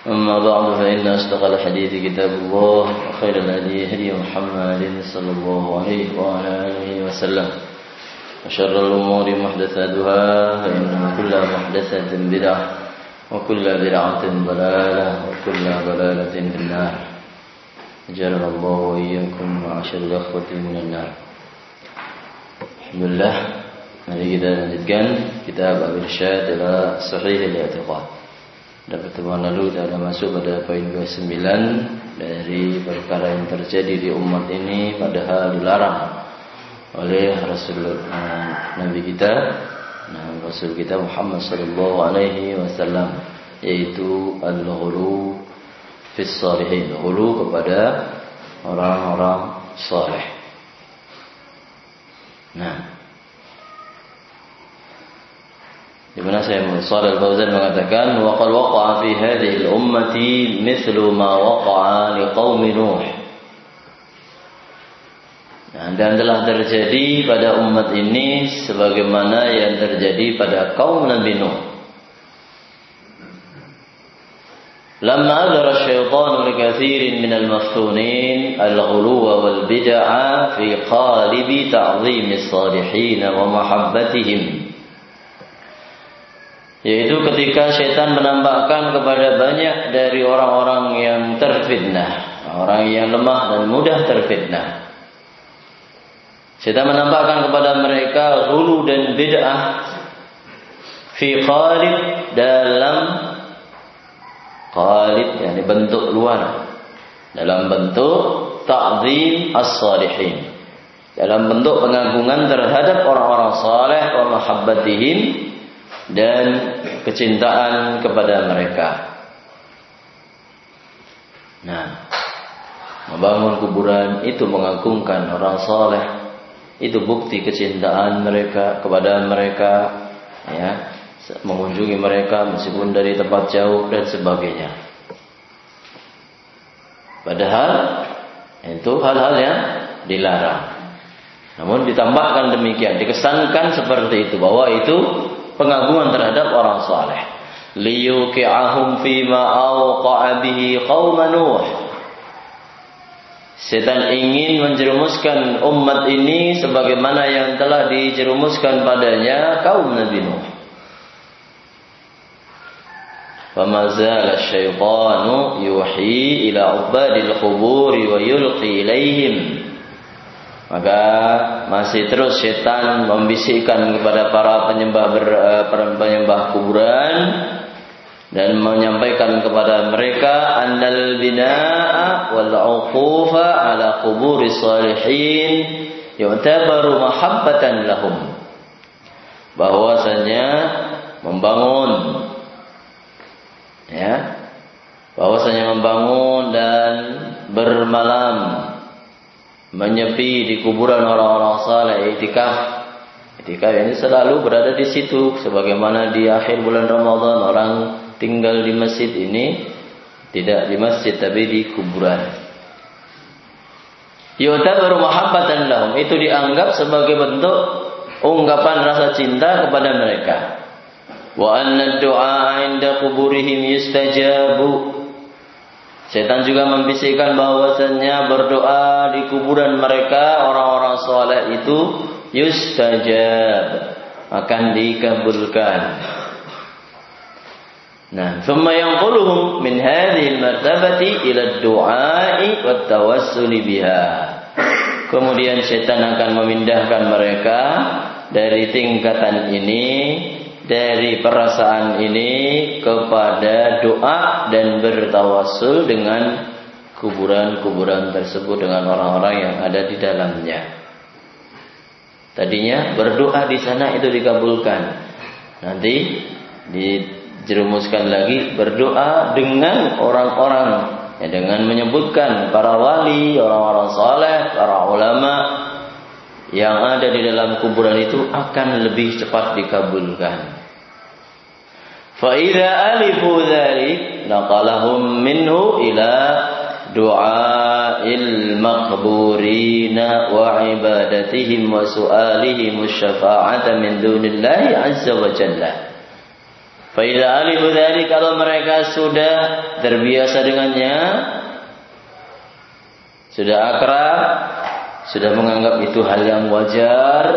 أما بعد فإن أصدق الحديث كتاب الله وخير الهدي هدي محمد صلى الله عليه وعلى آله وسلم وشر الأمور محدثاتها فإن كل محدثة بدعة وكل بدعة ضلالة وكل ضلالة في النار أجرنا الله وإياكم معاشر الأخوة من النار. Alhamdulillah, mari kita lanjutkan kitab Al-Irsyad ila Sahih al-I'tiqad. Pada pertemuan lalu kita sudah masuk pada poin ke-9 dari perkara yang terjadi di umat ini padahal dilarang oleh Nabi kita, Rasul kita Muhammad sallallahu alaihi wasallam, yaitu al-ghulu fis salihin, ghulu kepada orang-orang saleh. Di mana Shalih Al-Fauzan mengatakan wa qad waqa'a fi hadhihi al-ummati mithlu ma waqa'a liqaumi Nuh. Dan telah terjadi pada umat ini sebagaimana yang terjadi pada kaum Nabi Nuh. Lamma adhara asy-syaitanu likathirin minal maftunin al-ghuluwa wal bid'a fi qalibi ta'dhimis salihin wa mahabbatihim, yaitu ketika syaitan menampakkan kepada banyak dari orang-orang yang terfitnah, orang yang lemah dan mudah terfitnah. Syaitan menampakkan kepada mereka ghulu dan bid'ah fi qalib, dalam qalib yakni bentuk luar, dalam bentuk ta'zim as-salihin, dalam bentuk pengagungan terhadap orang-orang saleh wa mahabbatihim, dan kecintaan kepada mereka. Membangun kuburan itu mengagungkan orang saleh, itu bukti kecintaan mereka kepada mereka, ya, mengunjungi mereka meskipun dari tempat jauh dan sebagainya. Padahal itu hal-hal yang dilarang. Namun ditambahkan demikian, dikesankan seperti itu, bahwa itu pengagungan terhadap orang saleh. Liyuqi'ahum fima awqa'a bihi qaum Nuh. Setan ingin menjerumuskan umat ini sebagaimana yang telah dijerumuskan padanya kaum Nabi Nuh. Fama zala asy-syaitanu yuhi ila ubadil qubur wa yulqi ilaihim. Maka masih terus setan membisikkan kepada para penyembah kuburan dan menyampaikan kepada mereka annal binaa wal 'uqufa ala quburis salihin yu'tabaru mahabbatan lahum, bahwasanya membangun dan bermalam menyepi di kuburan orang-orang saleh, i'tikaf ini selalu berada di situ, sebagaimana di akhir bulan Ramadan orang tinggal di masjid ini, tidak di masjid tapi di kuburan. Yu'tabaru mahabbatan lahum, itu dianggap sebagai bentuk ungkapan rasa cinta kepada mereka. Wa anna ad-du'a 'inda quburihim yustajabu. Setan juga membisikkan bahwasannya berdoa di kuburan mereka orang-orang saleh itu yustajab, akan dikabulkan. Thumma yanquluhum min hadhihi al-martabati ila ad-du'a'i wat tawassul biha. Kemudian setan akan memindahkan mereka dari tingkatan ini, dari perasaan ini, kepada doa dan bertawassul dengan kuburan-kuburan tersebut, dengan orang-orang yang ada di dalamnya. Tadinya berdoa di sana itu dikabulkan, nanti dijerumuskan lagi berdoa dengan orang-orang, ya, dengan menyebutkan para wali, orang-orang saleh, para ulama yang ada di dalam kuburan itu akan lebih cepat dikabulkan. Fa idza alifu dzalik naqalahum minhu ila du'ail maqburina wa ibadatihim wa su'alihim asy-syafa'ata min dunillahi azza wa jalla. Fa idza alimu dzalik, kalau mereka sudah terbiasa dengannya, sudah akrab, sudah menganggap itu hal yang wajar,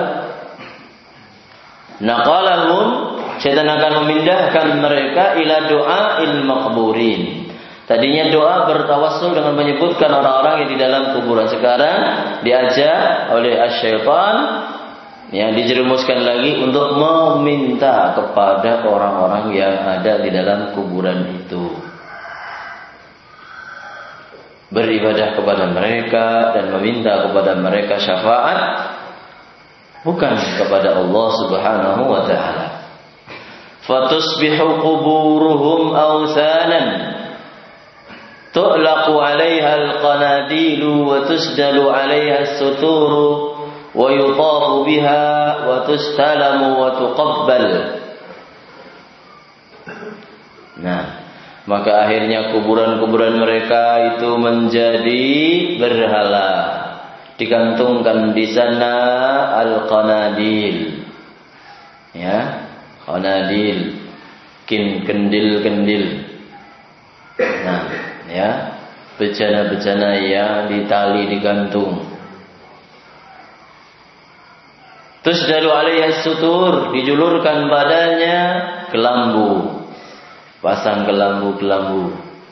naqalahum, setan akan memindahkan mereka ila du'ail maqburin. Tadinya doa bertawassul dengan menyebutkan orang-orang yang di dalam kuburan. Sekarang diajak oleh asy-syaitan, yang dijerumuskan lagi untuk meminta kepada orang-orang yang ada di dalam kuburan itu, beribadah kepada mereka dan meminta kepada mereka syafaat, bukan kepada Allah Subhanahu wa taala. Fatusbihu quburuhum awsanan tu'laqu 'alayha al-qanadilu wa tusdalu 'alayha as-suturu wa yutafu biha wa tustalamu wa tuqabbal. Nah, maka akhirnya kuburan-kuburan mereka itu menjadi berhala. Digantungkan di sana al-qanadil. Ya, qanadil, kendil-kendil. Nah, ya, bejana-bejana yang ditali digantung. Tusdalu alaihi sutur, dijulurkan badannya kelambu. Pasang kelambu-kelambu.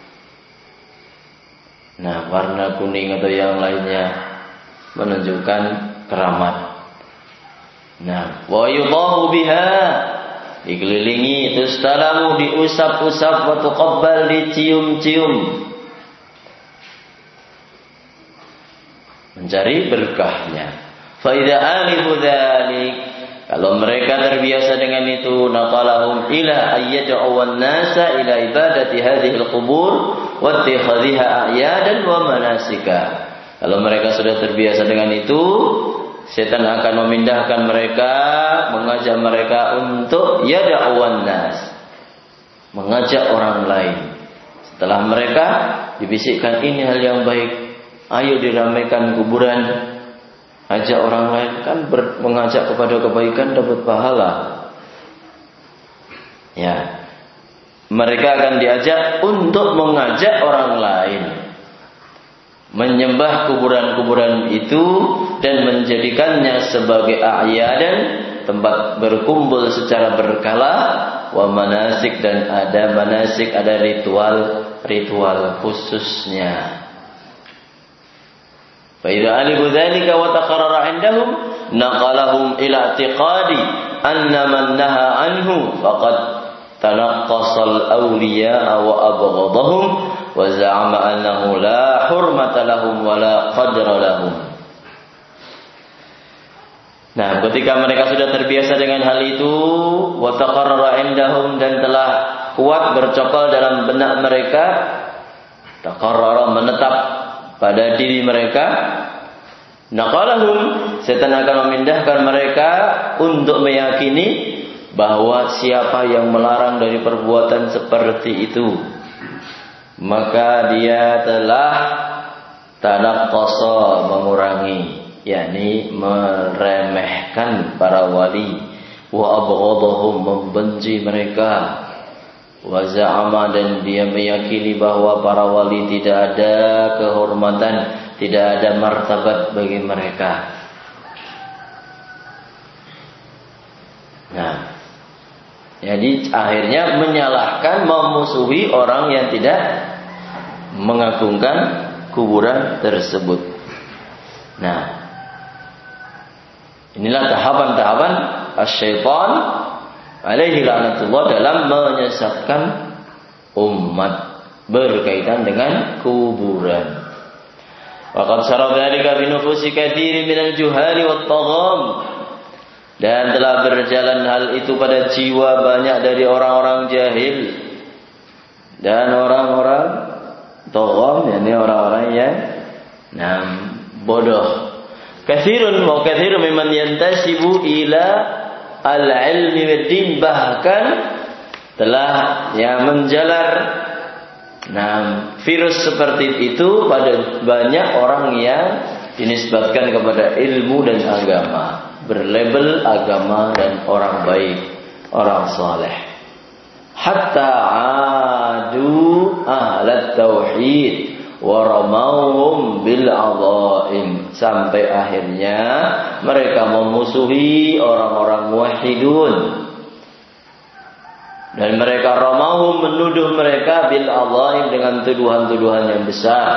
Nah, warna kuning atau yang lainnya menunjukkan keramat. Nah, wa yudahu biha, dikelilingi, tustalamu, diusap-usap, wa tuqabbal, dicium-cium. Mencari berkahnya. Fa idza alifu dzalik, kalau mereka terbiasa dengan itu, naqalahum ila ayyad'u wan-nasa ila ibadati hadhihi al-qubur wa ittikhadhiha a'yadan wa manasika. Kalau mereka sudah terbiasa dengan itu, setan akan memindahkan mereka, mengajak mereka untuk yad'u wan-nas, mengajak orang lain. Setelah mereka dibisikkan ini hal yang baik, ayo diramaikan kuburan. Ajak orang lain, kan mengajak kepada kebaikan dapat pahala. Ya, mereka akan diajak untuk mengajak orang lain menyembah kuburan-kuburan itu dan menjadikannya sebagai a'yadan, tempat berkumpul secara berkala, wa manasik, dan ada manasik, ada ritual khususnya. فإذا علموا ذلك وتقرر عندهم نقلهم إلى اعتقاد أن من نهى عنه فقد تنقص الأولياء وأبغضهم وزعم أنه لا حرمة لهم ولا قدر لهم. Nah, ketika mereka sudah terbiasa dengan hal itu, wa taqarrara indahum, dan telah kuat bercokol dalam benak mereka, taqarrara, menetap pada diri mereka, naqalahum, setan akan memindahkan mereka untuk meyakini bahwa siapa yang melarang dari perbuatan seperti itu, maka dia telah tanaqqasa, mengurangi, yakni meremehkan para wali, wa abghadahum, membenci mereka, wa za'ama, dan dia meyakini bahwa para wali tidak ada kehormatan, tidak ada martabat bagi mereka. Nah, jadi akhirnya menyalahkan, memusuhi orang yang tidak mengagungkan kuburan tersebut. Nah, inilah tahapan-tahapan asy-syaitan alaihi la'natullah dalam menyesatkan umat berkaitan dengan kuburan. Waqad sara dzalika bi nufusi katsirin minal juhali wat tagham, dan telah berjalan hal itu pada jiwa banyak dari orang-orang jahil dan orang-orang tagham, yakni orang-orang yang bodoh. Katsirun wa katsirun mimman yantasibu ila al-ilmi wad-din, bahkan telah menjalar virus seperti itu pada banyak orang yang dinisbatkan kepada ilmu dan agama, berlabel agama dan orang baik, orang saleh. hatta adu ahlat tauhid wa ramauhum bil adhaim, sampai akhirnya mereka memusuhi orang-orang muwahhidun dan mereka ramauhum, menuduh mereka bil adhaim, dengan tuduhan-tuduhan yang besar.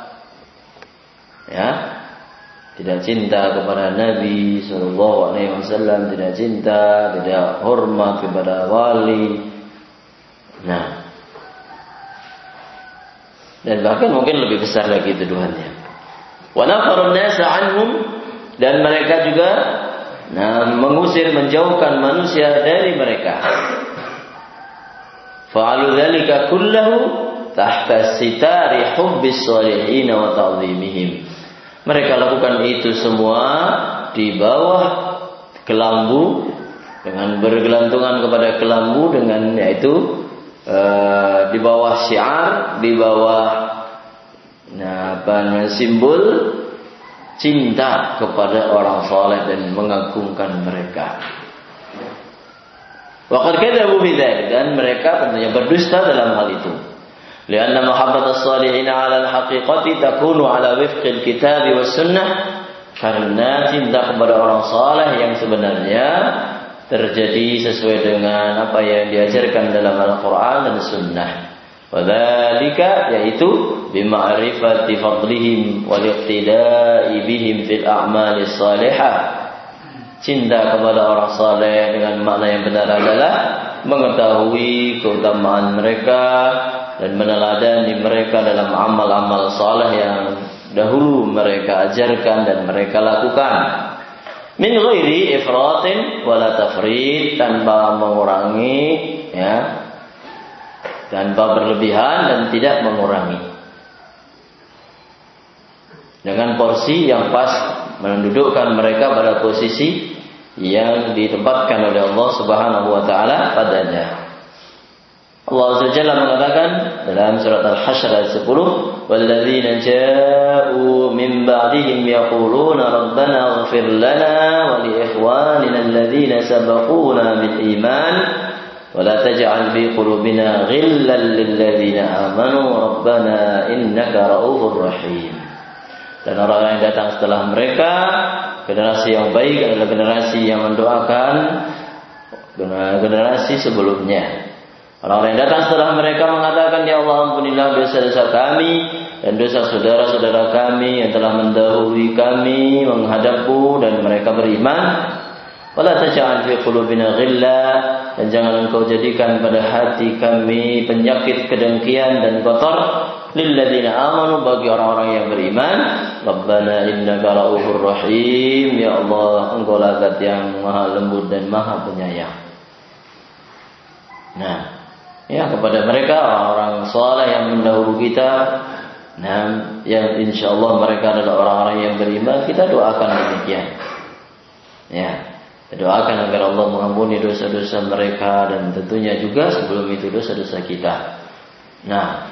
Ya, tidak cinta kepada Nabi sallallahu alaihi wasallam, tidak cinta, tidak hormat kepada wali. Nah, dan bahkan mungkin lebih besar lagi tuduhannya. Wa nafarun nasa anhum, dan mereka juga mengusir, menjauhkan manusia dari mereka. Fa'alu dzalika kullahu tahta sitari hubbis shalihin wa ta'zimihim. Mereka lakukan itu semua di bawah kelambu, dengan bergelantungan kepada kelambu, dengan yaitu di bawah syiar, di bawah simbol cinta kepada orang saleh dan mengagungkan mereka. Waqad kadzabu bidzalik, dan mereka tentunya berdusta dalam hal itu. Lianna mahabbat as-salihin 'ala al-haqiqati takunu 'ala wifqi al-kitab was sunnah, karena cinta kepada orang saleh yang sebenarnya terjadi sesuai dengan apa yang diajarkan dalam Al-Quran dan Sunnah. Wadzalika, yaitu bima'rifati fadlihim wal iqtida'i bihim fil a'mali salihah. Cinta kepada orang saleh dengan makna yang benar adalah mengetahui keutamaan mereka dan meneladani mereka dalam amal-amal saleh yang dahulu mereka ajarkan dan mereka lakukan. Min ghairi ifratin wala tafrid, tanpa mengurangi, ya, tanpa berlebihan dan tidak mengurangi, dengan porsi yang pas, mendudukkan mereka pada posisi yang ditempatkan oleh Allah Subhanahu wa taala padanya. Allah Azza wa Jalla mengatakan dalam surat Al-Hasyr ayat 10, "Walladzina ja'u min ba'dihim yaquluna rabbana ighfir lana wa li ikhwanina alladzina sabaquna bil iman wa la taj'al fi qulubina ghillan lil ladzina amanu rabbana innaka ra'ufur rahim." Dan orang yang datang setelah mereka, generasi yang baik adalah generasi yang mendoakan generasi sebelumnya. Orang-orang yang datang setelah mereka mengatakan, "Ya Allah, ampunilah dosa-dosa kami dan dosa saudara-saudara kami yang telah mendahului kami menghadap-Mu," dan mereka beriman. "Wala taj'al fi qulubina ghilla," dan jangan Engkau jadikan pada hati kami penyakit kedengkian dan kotor, lil ladzina amanu, bagi orang-orang yang beriman. Rabbana innaka ra'ufur rahim, ya Allah, Engkau lah Zat yang maha lembut dan maha penyayang. Nah, ya, kepada mereka orang-orang saleh yang mendahulu kita, yang insyaallah mereka adalah orang-orang yang beriman, kita doakan demikian. Ya, kita doakan agar Allah mengampuni dosa-dosa mereka dan tentunya juga sebelum itu dosa-dosa kita. Nah,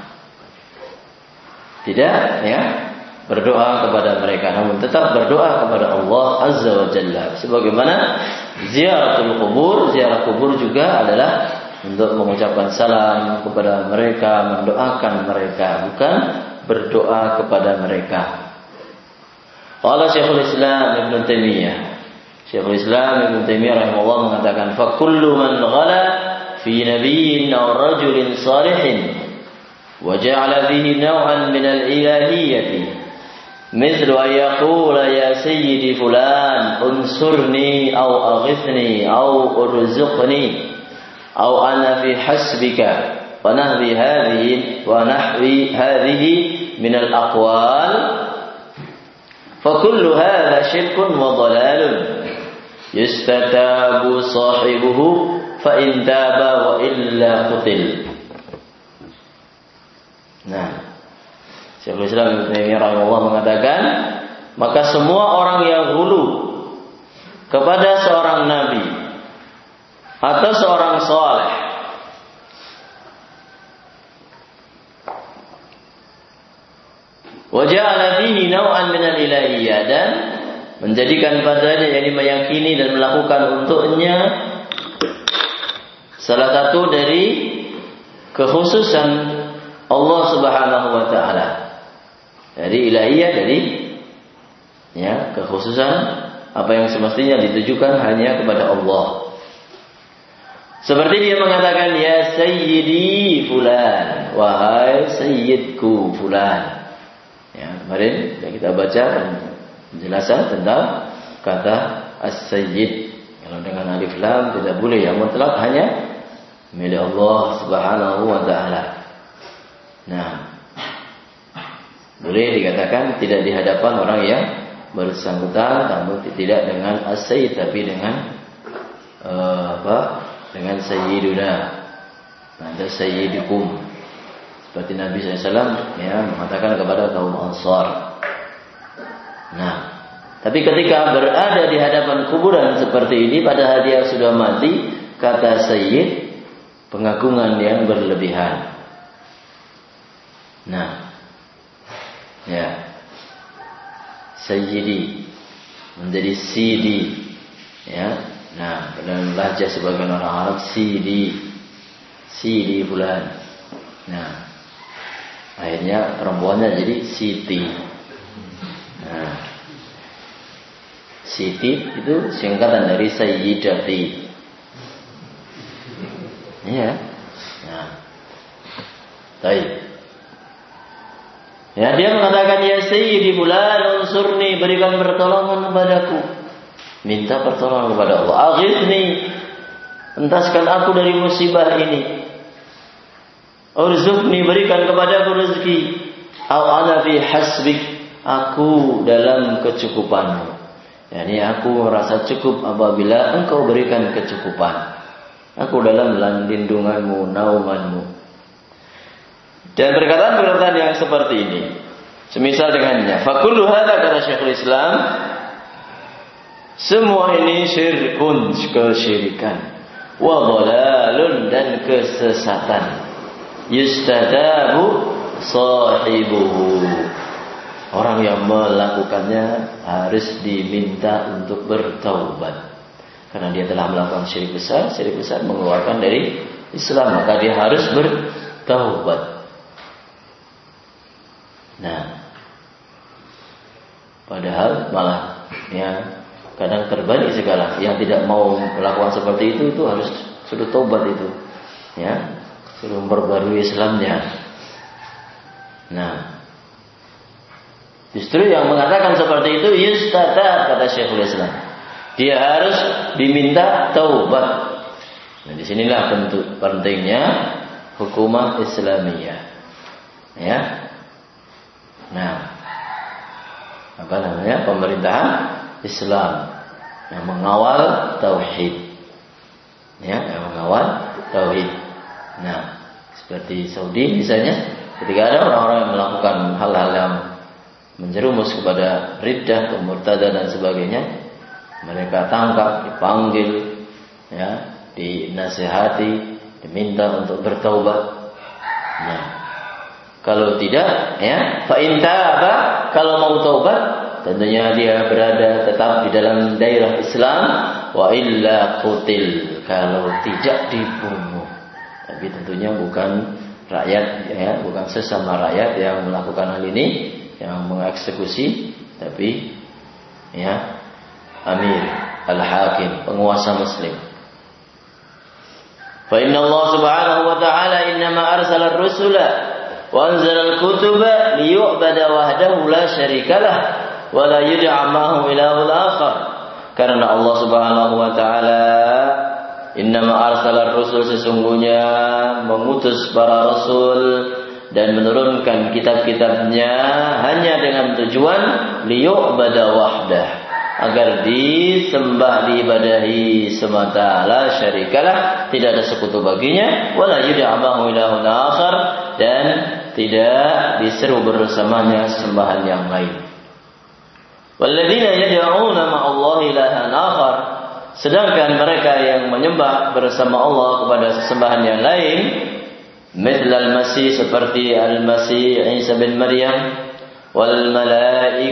tidak, ya, berdoa kepada mereka, namun tetap berdoa kepada Allah Azza wa Jalla. Sebagaimana ziaratul kubur, ziarah kubur juga adalah untuk mengucapkan salam kepada mereka, mendoakan mereka, bukan berdoa kepada mereka. Qala Syekhul Islam Ibn Taimiyah, Syekhul Islam Ibn Taimiyah rahimahullah mengatakan, "Fa kullu man ghala fi nabiyyin aw rajulin salihin wa ja'ala bihi naw'an min al-ilahiyyati mithlu an yaqula ya sayyidi fulan unsurni aw aghithni aw urzuqni aw ana fi hasbika wa nahwi hadhihi min al-aqwal fa kullu hadha syirkun wa dhalalun yustatabu sahibuhu fa in taba wa illa qutil." Nah, Syekhul Islam Ibnu Taimiyah rahimahullah mengatakan, maka semua orang yang hulu kepada seorang nabi atau seorang saleh wa ja'ala fihi naw'an min al-ilahiyyah, dan menjadikan padanya, yakni meyakini dan melakukan untuknya salah satu dari kekhususan Allah Subhanahu wa taala. Jadi ilahiyah, jadi ya, kekhususan apa yang semestinya ditujukan hanya kepada Allah. Seperti dia mengatakan, ya sayyidi fulan, wahai sayyidku fulan. Ya, kemarin kita baca penjelasan tentang kata as-sayyid. Kalau dengan alif lam tidak boleh, yang mutlak hanya milik Allah Subhanahu wa taala. Nah, boleh dikatakan tidak di hadapan orang yang bersangkutan, namun tidak dengan as-sayyid, tapi dengan dengan sayyiduna, ada sayyidukum. Seperti Nabi SAW ya, mengatakan kepada kaum Ansar. Nah, tapi ketika berada di hadapan kuburan seperti ini, padahal dia sudah mati, kata sayyid, pengagungan yang berlebihan. Nah, ya, sayyidi menjadi sidi, ya. Nah, dalam bahasa sebagian orang Arab sidi bulan. Nah, akhirnya perempuannya jadi siti. Nah, siti itu singkatan dari sayyidati. Ya. Nah, baik. Ya, dia mengatakan, ya sayyidi fulan unsurni, berikan pertolongan kepadaku. Minta pertolongan kepada Allah. Aghithni, entaskan aku dari musibah ini. Urzuqni, berikan kepadaku rezeki. Au ana fi hasbik, aku dalam kecukupanmu. Yani aku merasa cukup apabila engkau berikan kecukupan. Aku dalam lindunganmu, naunganmu. Dan perkataan-perkataan yang seperti ini, semisal dengannya, fakullu hadza, kata Syekhul Islam, semua ini syirkun, kesyirikan, wa dhalalun, dan kesesatan, yustadabu sahibuhu, orang yang melakukannya harus diminta untuk bertaubat, karena dia telah melakukan syirik besar mengeluarkan dari Islam, maka dia harus bertaubat. Nah, padahal malah ya kadang terbalik segala. Yang tidak mau melakukan seperti itu harus sudah tobat itu, ya, suruh memperbarui Islamnya. Nah, justru yang mengatakan seperti itu yustata, kata Syekhul Islam, dia harus diminta taubat. Nah, disinilah bentuk pentingnya hukumah Islamiyah, ya. Nah, apa namanya, pemerintahan Islam yang mengawal tauhid, ya, yang mengawal tauhid. Nah, seperti Saudi misalnya, ketika ada orang-orang yang melakukan hal-hal yang menjerumus kepada riddah, kemurtadan dan sebagainya, mereka tangkap, dipanggil, ya, dinasihati, diminta untuk bertaubat. Nah, kalau tidak, ya, fa in taba, kalau mau taubat, tentunya dia berada tetap di dalam daerah Islam, wa illa qutil, kalau tidak dibunuh. Tapi tentunya bukan rakyat, ya, bukan sesama rakyat yang melakukan hal ini, yang mengeksekusi, tapi ya amir, al-hakim, penguasa muslim. Fa inna Allah subhanahu wa ta'ala innama arsala ar-rusula wa anzala al-kutuba liyu'bada wahdahu la syarikalah wa la yud'a ma'ahu ilahun akhar. Karena Allah subhanahu wa ta'ala innama arsala ar-rusul, sesungguhnya mengutus para rasul dan menurunkan kitab-kitabnya hanya dengan tujuan liyu'bada wahdah, agar disembah, diibadahi semata, la syarikalah, tidak ada sekutu baginya, wala yud'a ma'ahu ilahun akhar, dan tidak diseru bersamanya sembahan yang lain. Walladzina yad'una ma'allahi ilahan akhar, sedangkan mereka yang menyembah bersama Allah kepada sesembahan yang lain, mithl al-masih, seperti al-masih Isa bin Maryam, wal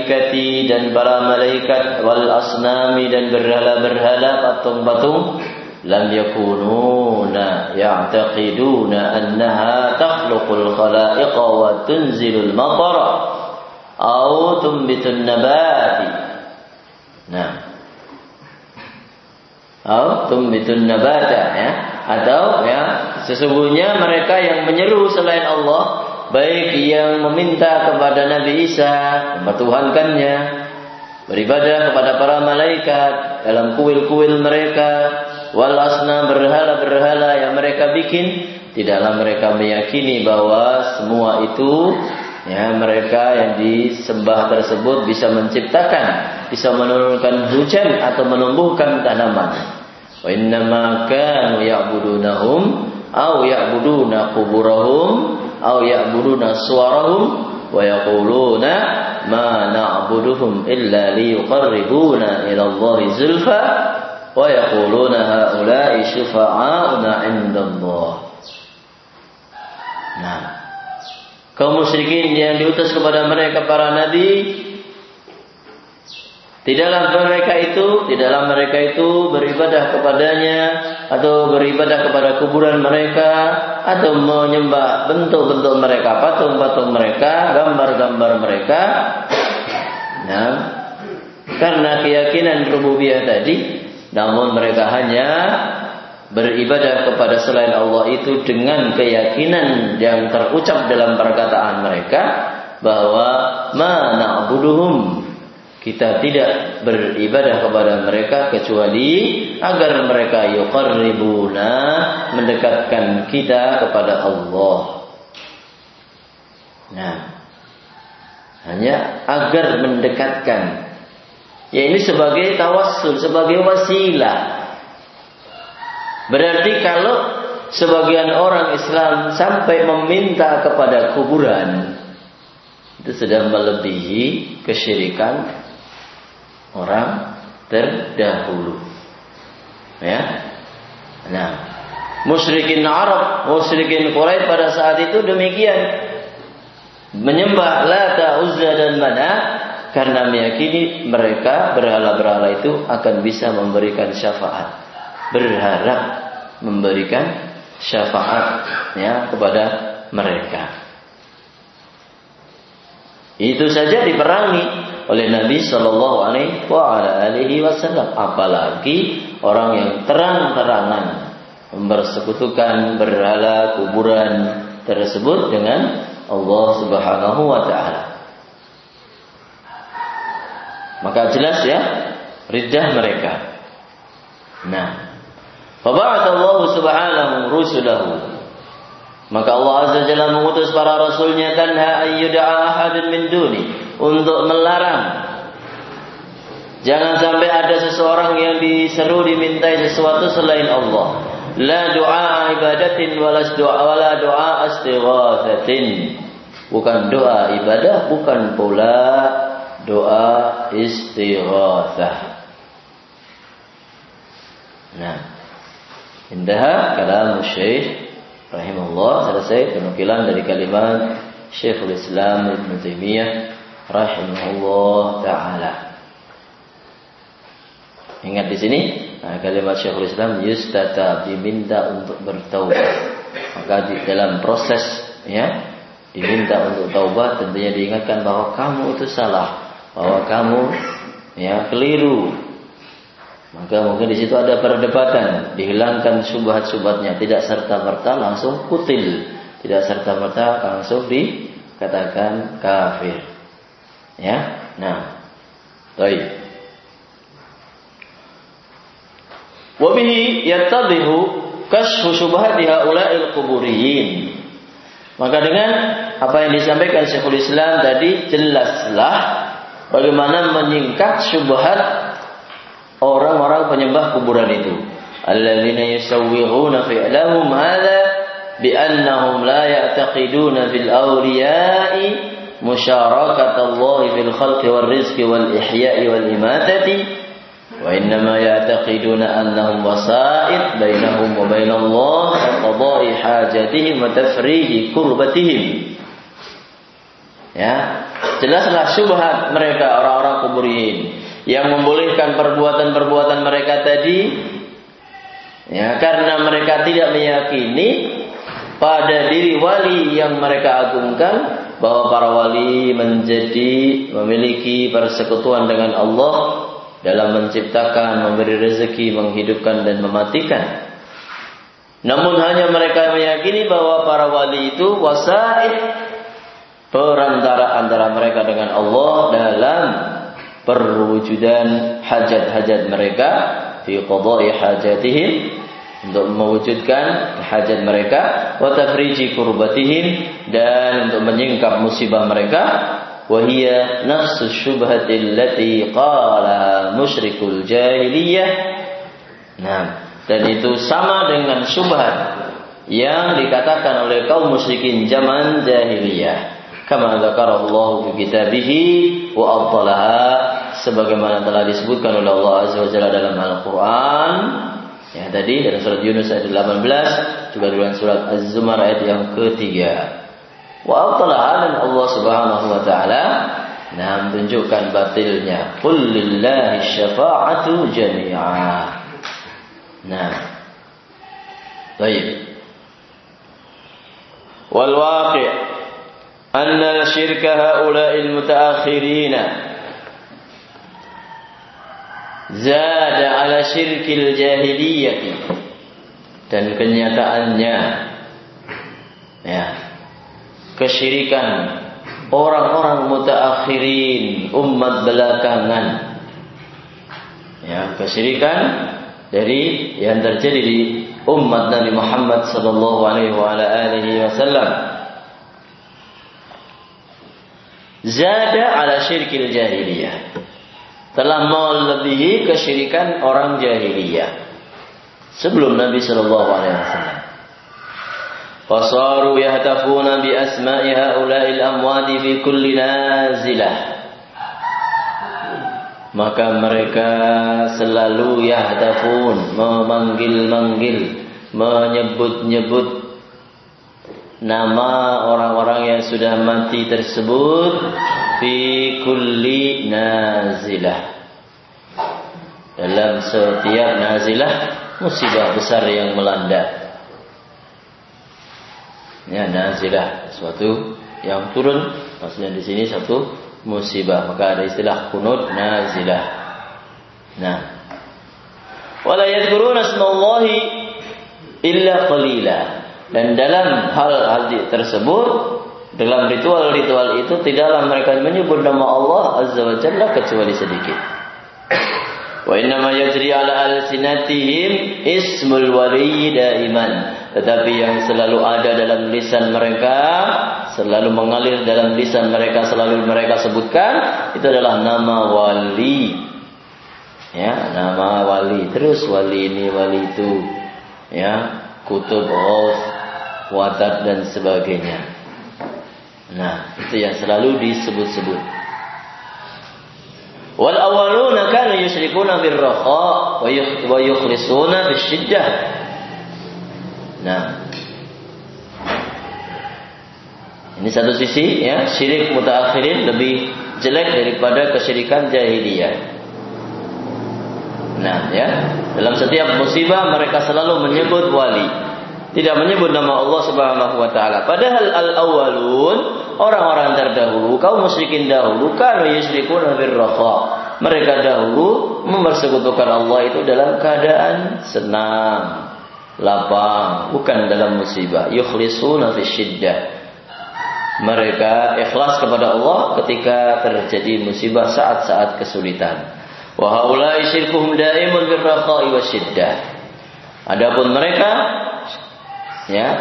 malaikati, dan para malaikat, wal asnami, dan berhala-berhala, patung-patung, lam yakununa ya'taqiduna annaha takhluqul khalaiqa wa tunzilul matara aw tumbitun nabati. Nah, aw tumbitun nabata, ya, atau ya sesungguhnya mereka yang menyeru selain Allah, baik yang meminta kepada Nabi Isa mempertuhankannya, beribadah kepada para malaikat dalam kuil-kuil mereka, wal asnam, berhala-berhala yang mereka bikin, tidaklah mereka meyakini bahwa semua itu, ya, mereka yang disembah tersebut bisa menciptakan, bisa menurunkan hujan atau menumbuhkan tanaman. Wa innama kanu ya'budunahum aw ya'buduna quburahum aw ya'buduna suwarahum wa yaquluna ma na'buduhum illa liyuqarribuna ila Allahi zulfa wa yaquluna haula'i syufa'auna 'indallah. Nah, kaum musyrikin yang diutus kepada mereka para nabi, tidaklah mereka itu beribadah kepadanya atau beribadah kepada kuburan mereka atau menyembah bentuk-bentuk mereka, patung-patung mereka, gambar-gambar mereka. Nah, karena keyakinan rububiyah tadi, namun mereka hanya beribadah kepada selain Allah itu dengan keyakinan yang terucap dalam perkataan mereka bahwa ma na'buduhum, kita tidak beribadah kepada mereka kecuali agar mereka yuqarribuna, mendekatkan kita kepada Allah. Nah, hanya agar mendekatkan. Ya, ini sebagai tawassul, sebagai wasilah. Berarti kalau sebagian orang Islam sampai meminta kepada kuburan, itu sudah melebihi kesyirikan orang terdahulu. Ya. Nah, musyrikin Arab, musyrikin Quraisy pada saat itu demikian, menyembah Lata, Uzza dan Manat karena meyakini mereka berhala-berhala itu akan bisa memberikan syafaat, berharap memberikan syafaat, ya, kepada mereka. Itu saja diperangi oleh Nabi Sallallahu Alaihi Wasallam. Apalagi orang yang terang-terangan mempersekutukan berhala kuburan tersebut dengan Allah Subhanahu Wa Taala. Maka jelas, ya, riddah mereka. Nah, faba'athallahu subhanahu rusulahu, maka Allah Azza Jalla mengutus para rasulnya, tanha ayyuda'a ahadun min duni, untuk melarang jangan sampai ada seseorang yang diseru dimintai sesuatu selain Allah. La du'a ibadatin wala du'a istighathatin, bukan doa ibadah, bukan pula doa istighatsah. Nah, indah kalam Syekh rahimahullah, selesai penukilan dari kalimat Syekhul Islam Ibn Taimiyah rahimahullah taala. Ingat di sini, nah, kalimat Syekhul Islam yustata, diminta untuk bertaubat. Maka di dalam proses, ya, diminta untuk taubat, tentunya diingatkan bahwa kamu itu salah, bahwa kamu, ya, keliru. Maka mungkin di situ ada perdebatan, dihilangkan syubhat-syubhatnya, tidak serta-merta langsung kutil, tidak serta-merta langsung dikatakan kafir. Ya, nah, baik. Wabihi yattabihu kashfu syubhati haula'il quburiyin. Maka dengan apa yang disampaikan Syekhul Islam tadi, jelaslah bagaimana menyingkat syubhat orang-orang penyembah kuburan itu. Alladzina yusawwiruna fi'lahum hadza bi'annahum la ya'taqiduna fil awliya'i musyarakatallahi fil khalqi war rizqi wal ihya'i wal imatati wa innama ya'taqiduna annahum wasa'id bainahum wa bainallah qada'i hajatihim wa tafriji kurbatihim. Ya, jelaslah syubhat mereka orang-orang kuburin yang membolehkan perbuatan-perbuatan mereka tadi Ya, karena mereka tidak meyakini pada diri wali yang mereka agungkan, bahwa para wali memiliki persekutuan dengan Allah dalam menciptakan, memberi rezeki, menghidupkan dan mematikan. Namun hanya mereka meyakini bahwa para wali itu wasaid, perantara antara mereka dengan Allah dalam perwujudan hajat-hajat mereka, fi qada'i hajatihim, untuk mewujudkan hajat mereka, wa tafriji kurbatihim, dan untuk menyingkap musibah mereka, wa hiya nafsu syubhati allati qala musyrikul jahiliyah. Nah, dan itu sama dengan syubhat yang dikatakan oleh kaum musyrikin zaman jahiliyah. Kama dzakarallahu fi kitabihi wa abtalaha, sebagaimana telah disebutkan oleh Allah Azza wa Jalla dalam Al-Qur'an. Ya, tadi dalam surat Yunus ayat 18, juga dalam surat Az-Zumar ayat yang ketiga. Wa abtalaha, dan Allah Subhanahu wa taala menunjukkan batilnya. Qul lillahi syafa'atu jami'a. Nah, baik. Wal waqi' anna syirka haula'il mutaakhirina zada ala syirkil jahiliyati, dan kenyataannya, ya, kesyirikan orang-orang mutaakhirin, umat belakangan, ya, kesyirikan dari yang terjadi di umat Nabi Muhammad sallallahu alaihi wasallam, zada ala syirkil jahiliyah, telah melebihi kesyirikan orang jahiliyah sebelum Nabi sallallahu alaihi wasallam. Fasaru yahtafuna bi asma'i haula'il amwati fi kulli nazilah, maka mereka selalu yahtafun, memanggil-manggil, menyebut-nyebut nama orang-orang yang sudah mati tersebut, fi kulli nazilah, dalam setiap nazilah, musibah besar yang melanda. Ya, nazilah, sesuatu yang turun, maksudnya di sini satu musibah, maka ada istilah kunut nazilah. Nah, wala yadhkuruna ismallahi illa qalila, dan dalam hal tersebut, dalam ritual-ritual itu, tidaklah mereka menyebut nama Allah Azza wa Jalla kecuali sedikit. Wa innama yajri ala alsinatihim ismul wali daiman, tetapi yang selalu ada dalam lisan mereka, selalu mengalir dalam lisan mereka, selalu mereka sebutkan, itu adalah nama wali. Ya, nama wali, terus wali ini, wali itu, ya, kutub, ghaus, wadat dan sebagainya. Nah, itu yang selalu disebut-sebut. Wal awwaluna kanu yusyrikuna bir raha wa yukhlisuna bis syiddah. Nah, ini satu sisi, ya, syirik mutaakhirin lebih jelek daripada kesyirikan jahiliyah. Nah, ya, dalam setiap musibah mereka selalu menyebut wali, tidak menyebut nama Allah Subhanahu wa taala. Padahal al-awwalun, orang-orang terdahulu, kaum musyrikin dahulu, kanu yusyrikuna birraha, mereka dahulu mempersekutukan Allah itu dalam keadaan senang, lapang, bukan dalam musibah. Yukhlisuna fi syiddah, mereka ikhlas kepada Allah ketika terjadi musibah, saat-saat kesulitan. Wa haula'i syirkuhum daimun birraha wa syiddah. Adapun mereka, ya,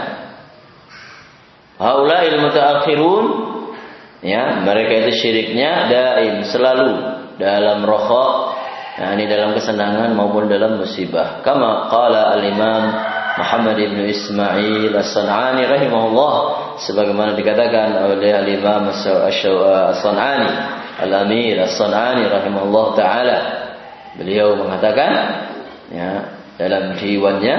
haula'il mutaakhirun, ya, mereka itu syiriknya daim, selalu dalam raha, nah, ini dalam kesenangan maupun dalam musibah. Kama qala al-Imam Muhammad ibn Ismail as-San'ani rahimahullah, sebagaimana dikatakan oleh al-Imam as-San'ani, al-Amir as-San'ani rahimahullah taala, beliau mengatakan, ya, dalam diwannya,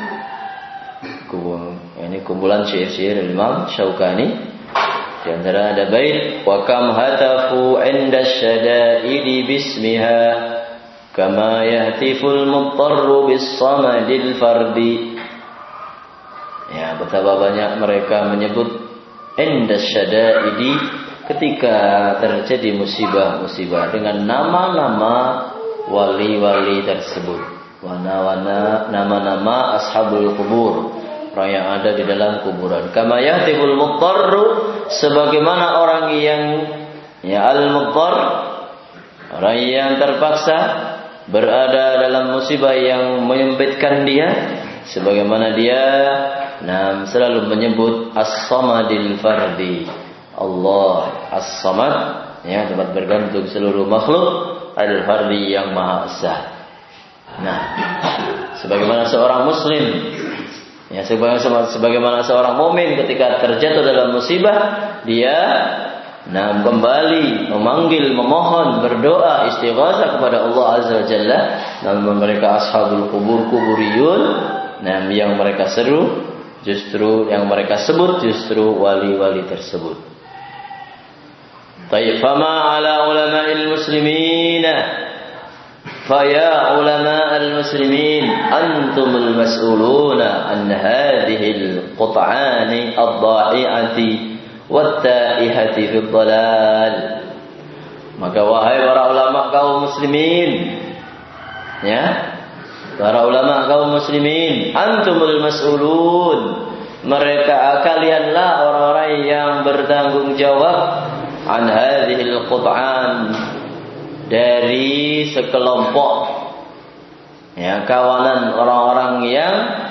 ini kumpulan syair-syair Imam Syaukani, di antara ada bait, wa kam hatafu 'inda syada'idi bismiha kama yahtiful muttarru bis-samadil fardi. Ya, betapa banyak mereka menyebut indas syada'idi, ketika terjadi musibah-musibah, dengan nama-nama wali-wali tersebut, nama-nama ashabul kubur, orang yang ada di dalam kuburan. Kama yahtibul muttarru, sebagaimana orang yang al-muttar, orang yang terpaksa berada dalam musibah yang menyempitkan dia, sebagaimana dia selalu menyebut as-samadil fardi. Allah as-samad, tempat bergantung seluruh makhluk, al-fardi yang maha esa. Sebagaimana seorang muslim, sebagaimana seorang mukmin ketika terjatuh dalam musibah, dia kembali memanggil, memohon, berdoa, istighatsah kepada Allah Azza wa Jalla. Namun mereka ashabul kubur, kuburiyun, yang mereka seru justru, yang mereka sebut justru wali-wali tersebut. Tayyib, fama ala ulama'il muslimin, faya ulama'al muslimin, antumul mas'uluna an hadhil qut'ani ad-dha'i'ati wat-ta'ihati fid dhalal. Maka wahai para ulama kaum muslimin, para ulama kaum muslimin, antumul mas'ulun, mereka kalianlah orang-orang yang bertanggung jawab, an hadhil qut'an, dari sekelompok kawanan orang-orang yang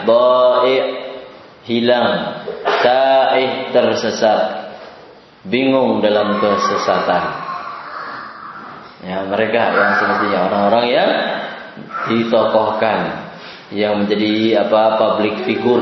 hilang, taih, tersesat, bingung dalam kesesatan. Mereka yang semestinya orang-orang yang ditokohkan, yang menjadi public figure,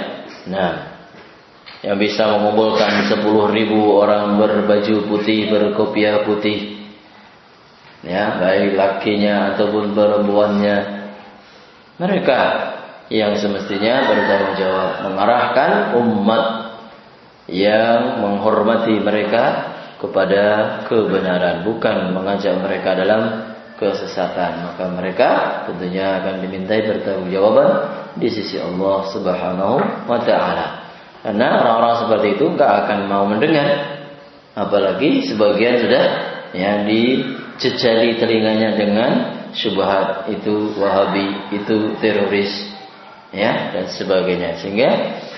yang bisa mengumpulkan 10.000 orang berbaju putih, berkopiah putih, baik lakinya ataupun perempuannya. Mereka yang semestinya bertanggung jawab mengarahkan umat yang menghormati mereka kepada kebenaran, bukan mengajak mereka dalam kesesatan. Maka mereka tentunya akan dimintai pertanggungjawaban di sisi Allah Subhanahu wa taala. Karena orang-orang seperti itu enggak akan mau mendengar, apalagi sebagian sudah dijejali telinganya dengan syubhat, itu Wahabi, itu teroris, dan sebagainya. Sehingga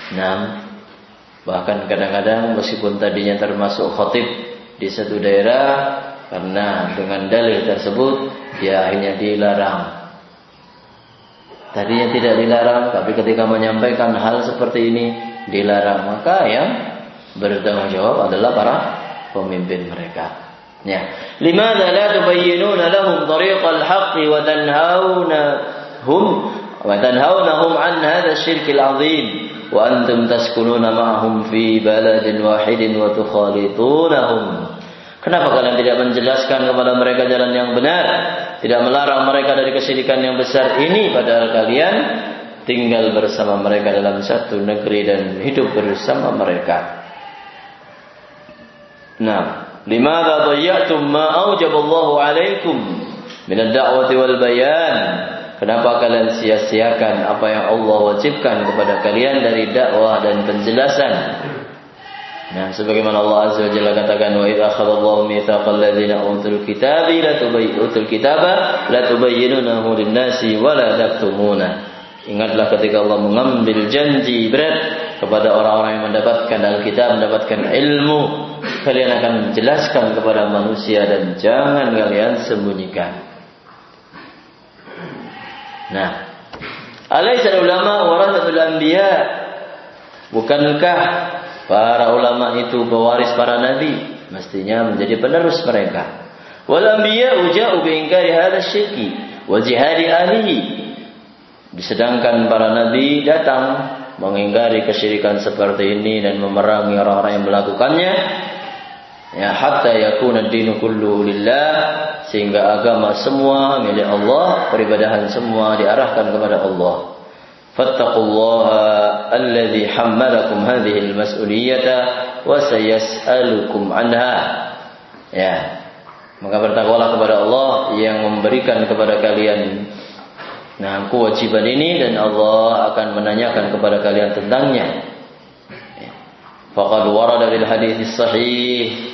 bahkan kadang-kadang meskipun tadinya termasuk khatib di satu daerah, karena dengan dalil tersebut dia akhirnya dilarang. Tadinya tidak dilarang, tapi ketika menyampaikan hal seperti ini dilarang. Maka yang bertanggung jawab adalah para pemimpin mereka. Limadza la tubayyinuna lahum tariqal haqqi wa tanhawnahum an hadha asy-syirkil 'adzim wa antum taskununa ma'ahum fi baladin wahidin wa tukhalitunahum. Kenapa kalian tidak menjelaskan kepada mereka jalan yang benar, tidak melarang mereka dari kesyirikan yang besar ini, padahal kalian tinggal bersama mereka dalam satu negeri dan hidup bersama mereka. Limadza dhayya'tum ma aujaballahu 'alaikum min ad-da'wati wal bayan? Kenapa kalian sia-siakan apa yang Allah wajibkan kepada kalian dari dakwah dan penjelasan? Sebagaimana Allah Azza wa Jalla katakan, wa idz akhadallahu mitsaqal ladzina utul kitaba la tubayyinunahu lin-nasi wa la taktumuna. Ingatlah ketika Allah mengambil janji berat kepada orang-orang yang mendapatkan Alkitab, mendapatkan ilmu, kalian akan menjelaskan kepada manusia dan jangan kalian sembunyikan. Alaisa ulama warathatul anbiya? Bukankah para ulama itu pewaris para nabi? Mestinya menjadi penerus mereka. Wal anbiya ja'u bi inkari hadzal syirki wa jihadi ahlihi. Sedangkan para nabi datang mengingkari kesyirikan seperti ini dan memerangi orang-orang yang melakukannya. Hatta yakuna ad-dinu kulluhu lillah, sehingga agama semua milik Allah, peribadahan semua diarahkan kepada Allah. Fattaqullaha alladzi hammalakum hadhihi al-mas'uliyata wa sayas'alukum anha. Maka bertakwalah kepada Allah yang memberikan kepada kalian kewajiban ini, dan Allah akan menanyakan kepada kalian tentangnya. Faqad warada bil hadits sahih.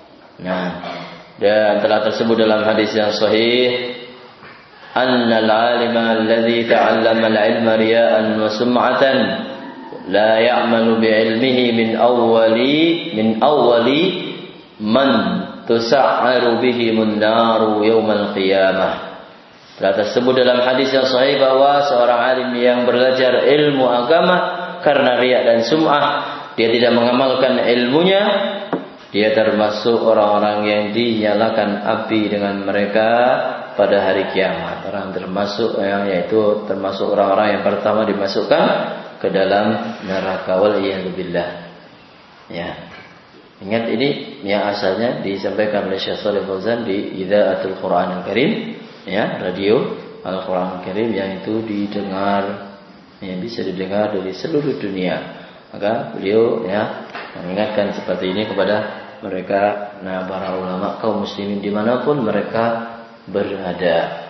Dan telah tersebut dalam hadis yang sahih, annal 'alima alladhi ta'allama al-'ilma riya'an wa sum'atan la ya'malu bi'ilmihi min awwali man tusa'aru bihimun naru yawmal qiyamah. Telah tersebut dalam hadis yang sahih bahwa seorang alim yang belajar ilmu agama karena riya dan sum'ah, dia tidak mengamalkan ilmunya, dia termasuk orang-orang yang dinyalakan api dengan mereka pada hari kiamat. Yaitu termasuk orang-orang yang pertama dimasukkan ke dalam neraka. Waliyahzubillah. Ya. Ingat ini yang asalnya disampaikan oleh Syekh Shalih Fauzan di Idha'atul Quran Al-Karim, ya, radio Al-Quran Al-Karim yang itu didengar, yang bisa didengar dari seluruh dunia. Maka beliau mengingatkan seperti ini kepada mereka, para ulama kaum muslimin dimanapun mereka berada.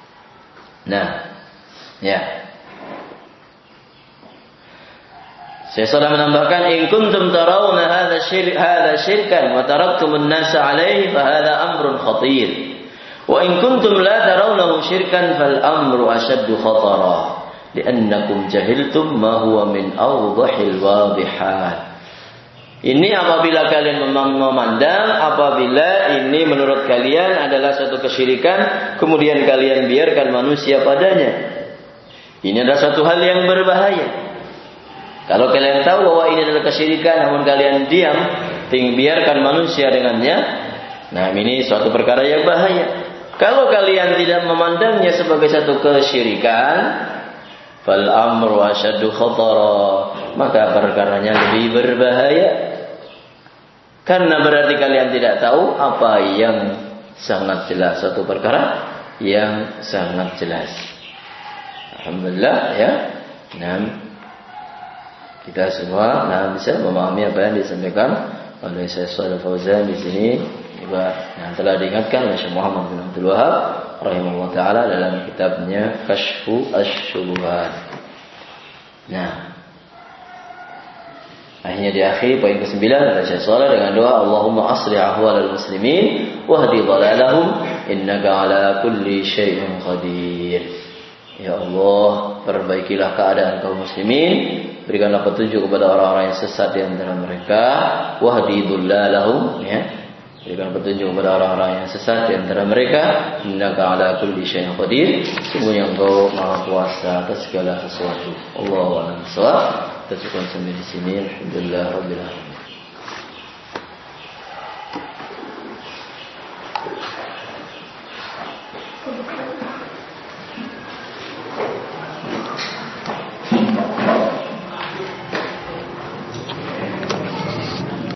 Saya sudah menambahkan, in kuntum tarawna hadha syirkan wa taraktumun nasa alaihi fa hadha amrun khatir. Wa in kuntum la tarawnahu syirkan fal amru ashaddu khatara. Li'annakum jahiltum ma huwa min awdahil wadihat. Ini apabila kalian memandang, apabila ini menurut kalian adalah suatu kesyirikan, kemudian kalian biarkan manusia padanya. Ini adalah suatu hal yang berbahaya. Kalau kalian tahu bahwa ini adalah kesyirikan, namun kalian diam, biarkan manusia dengannya, ini suatu perkara yang bahaya. Kalau kalian tidak memandangnya sebagai satu kesyirikan, fal amru asyaddu khatara, maka perkaranya lebih berbahaya. Karena berarti kalian tidak tahu apa yang sangat jelas, suatu perkara yang sangat jelas. Alhamdulillah, ya. Kita semua bisa memahami apa yang disampaikan oleh Syekh Shalih Fauzan di sini, juga yang telah diingatkan oleh Syekh Muhammad bin Abdul Wahab rahimahullah taala dalam kitabnya Kashfu Asy-Syubuhat. Akhirnya di akhir poin ke-9 adalah Syekh Shalih dengan doa, Allahumma aslih ahwalal muslimin wahdi dhalalahum innaka ala kulli syai'in qadir. Ya Allah, perbaikilah keadaan kaum muslimin, berikanlah petunjuk kepada orang-orang yang sesat di antara mereka, wahdi dhalalahum, berikan petunjuk kepada orang-orang yang sesat di antara mereka, innaka ala kulli syai'in qadir, sungguhnya Engkau Maha Kuasa atas segala sesuatu. Allahu a'lam bishawab. Kita cukup sampai di sini. Alhamdulillah rabbil alamin.